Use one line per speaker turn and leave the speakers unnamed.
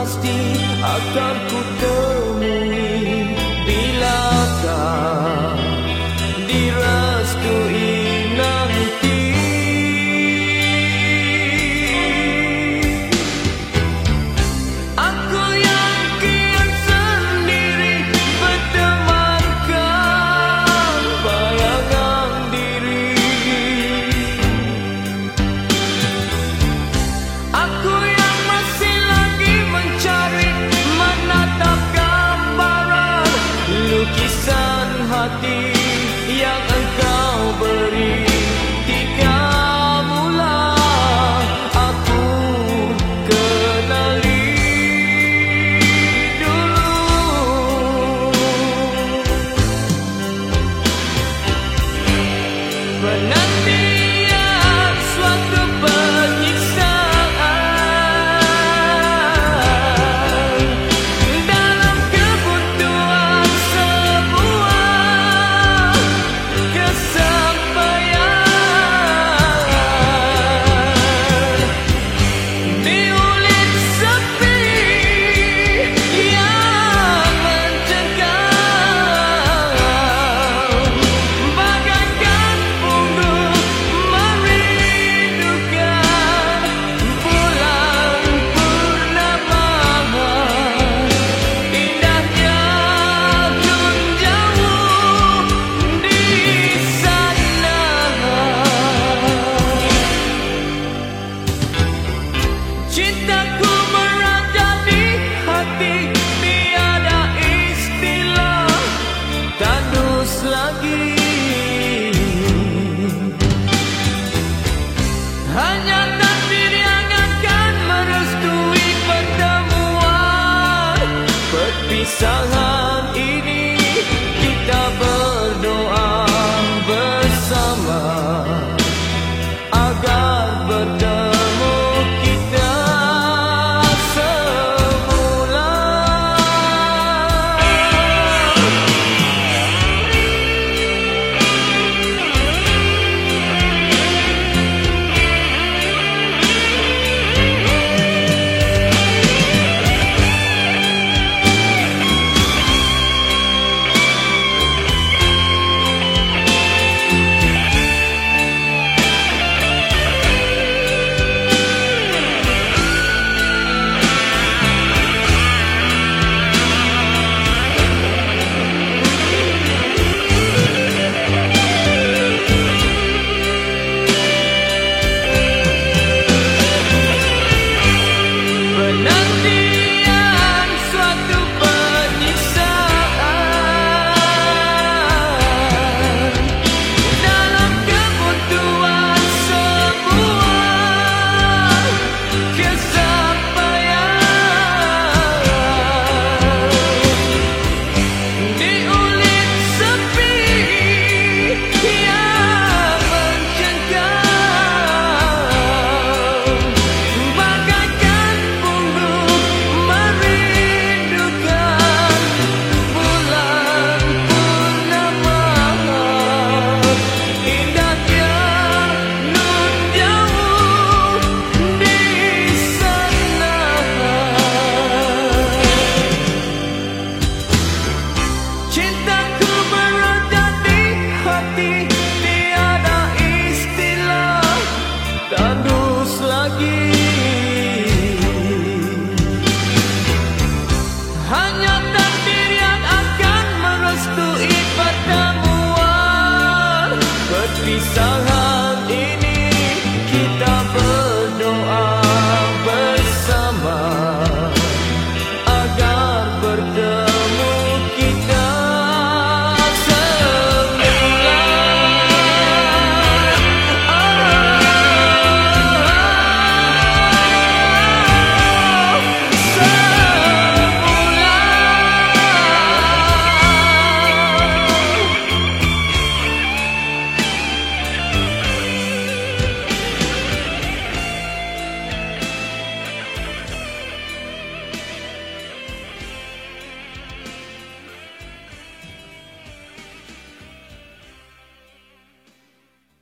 pasti akan ku temui bilakah direstui nanti. Aku yang kian sendiri bertemankan bayangan diri. Aku yang masih lagi mencari menatap gambaran lukisan hati yang engkau beri. Tiga mula aku kenali dulu. Penantian suatu penyiksaan dalam kebuntuan sebuah kesampaian. Diulit sepi yang mencengkam, bagaikan punggung merindukan bulan purnama. Indahnya nun jauh di sana. Cintaku merajai di hati, tiada istilah tandus lagi. Hanya takdir yang akan merestui pertemuan perpisahan ini.